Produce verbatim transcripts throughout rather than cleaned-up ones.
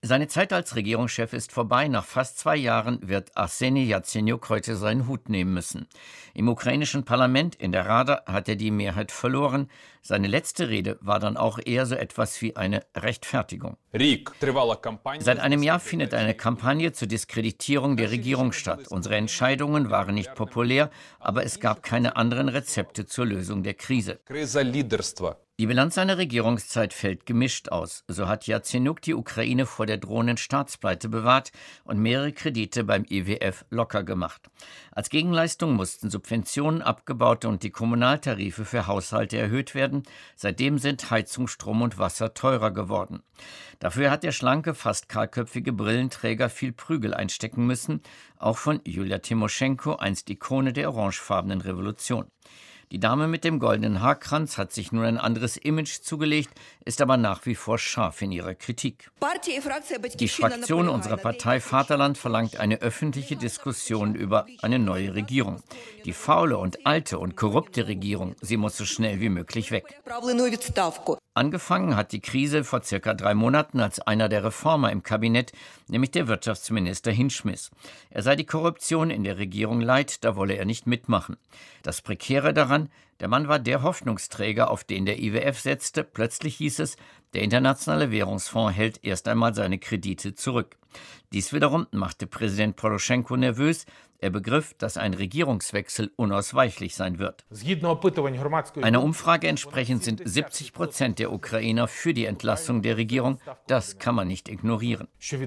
Seine Zeit als Regierungschef ist vorbei. Nach fast zwei Jahren wird Arseni Jatsenjuk heute seinen Hut nehmen müssen. Im ukrainischen Parlament in der Rada hat er die Mehrheit verloren. Seine letzte Rede war dann auch eher so etwas wie eine Rechtfertigung. Seit einem Jahr findet eine Kampagne zur Diskreditierung der Regierung statt. Unsere Entscheidungen waren nicht populär, aber es gab keine anderen Rezepte zur Lösung der Krise. Die Bilanz seiner Regierungszeit fällt gemischt aus. So hat Jatsenjuk die Ukraine vor der drohenden Staatspleite bewahrt und mehrere Kredite beim I W F locker gemacht. Als Gegenleistung mussten Subventionen abgebaut und die Kommunaltarife für Haushalte erhöht werden. Seitdem sind Heizung, Strom und Wasser teurer geworden. Dafür hat der schlanke, fast kahlköpfige Brillenträger viel Prügel einstecken müssen, auch von Julia Timoschenko, einst Ikone der orangefarbenen Revolution. Die Dame mit dem goldenen Haarkranz hat sich nun ein anderes Image zugelegt, ist aber nach wie vor scharf in ihrer Kritik. Die Fraktion unserer Partei Vaterland verlangt eine öffentliche Diskussion über eine neue Regierung. Die faule und alte und korrupte Regierung, sie muss so schnell wie möglich weg. Angefangen hat die Krise vor circa drei Monaten als einer der Reformer im Kabinett, nämlich der Wirtschaftsminister Hinschmiss. Er sei die Korruption in der Regierung leid, da wolle er nicht mitmachen. Das Prekäre daran, der Mann war der Hoffnungsträger, auf den der I W F setzte. Plötzlich hieß es, der Internationale Währungsfonds hält erst einmal seine Kredite zurück. Dies wiederum machte Präsident Poroschenko nervös. Er begriff, dass ein Regierungswechsel unausweichlich sein wird. Einer Umfrage entsprechend sind siebzig Prozent der Ukrainer für die Entlassung der Regierung. Das kann man nicht ignorieren.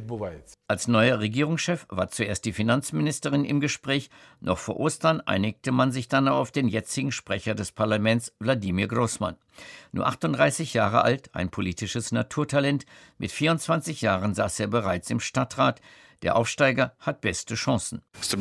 Als neuer Regierungschef war zuerst die Finanzministerin im Gespräch. Noch vor Ostern einigte man sich dann auf den jetzigen Sprecher des Parlaments, Wladimir Grossmann. Nur achtunddreißig Jahre alt, ein politisches Naturtalent. Mit vierundzwanzig Jahren saß er bereits im Stadtrat. Der Aufsteiger hat beste Chancen.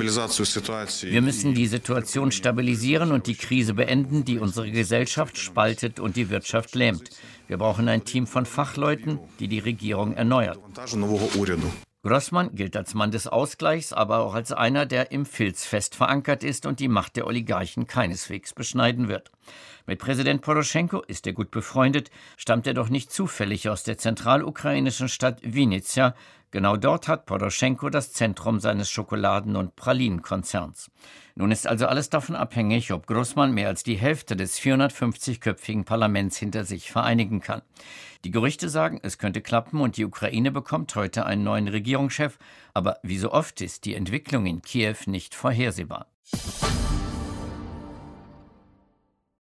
Wir müssen die Situation stabilisieren und die Krise beenden, die unsere Gesellschaft spaltet und die Wirtschaft lähmt. Wir brauchen ein Team von Fachleuten, die die Regierung erneuert. Grossmann gilt als Mann des Ausgleichs, aber auch als einer, der im Filz fest verankert ist und die Macht der Oligarchen keineswegs beschneiden wird. Mit Präsident Poroschenko ist er gut befreundet, stammt er doch nicht zufällig aus der zentralukrainischen Stadt Winnyzja. Genau dort hat Poroschenko das Zentrum seines Schokoladen- und Pralinenkonzerns. Nun ist also alles davon abhängig, ob Grossmann mehr als die Hälfte des vierhundertfünfzig-köpfigen Parlaments hinter sich vereinigen kann. Die Gerüchte sagen, es könnte klappen und die Ukraine bekommt heute einen neuen Regierungschef. Aber wie so oft ist die Entwicklung in Kiew nicht vorhersehbar.